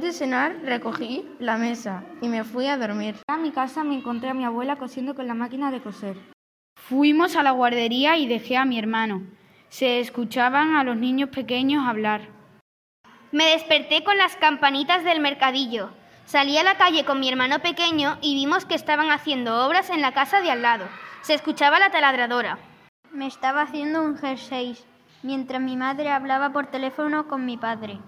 de cenar, recogí la mesa y me fui a dormir. A mi casa me encontré a mi abuela cosiendo con la máquina de coser. Fuimos a la guardería y dejé a mi hermano. Se escuchaban a los niños pequeños hablar. Me desperté con las campanitas del mercadillo. Salí a la calle con mi hermano pequeño y vimos que estaban haciendo obras en la casa de al lado. Se escuchaba la taladradora. Me estaba haciendo un jersey mientras mi madre hablaba por teléfono con mi padre.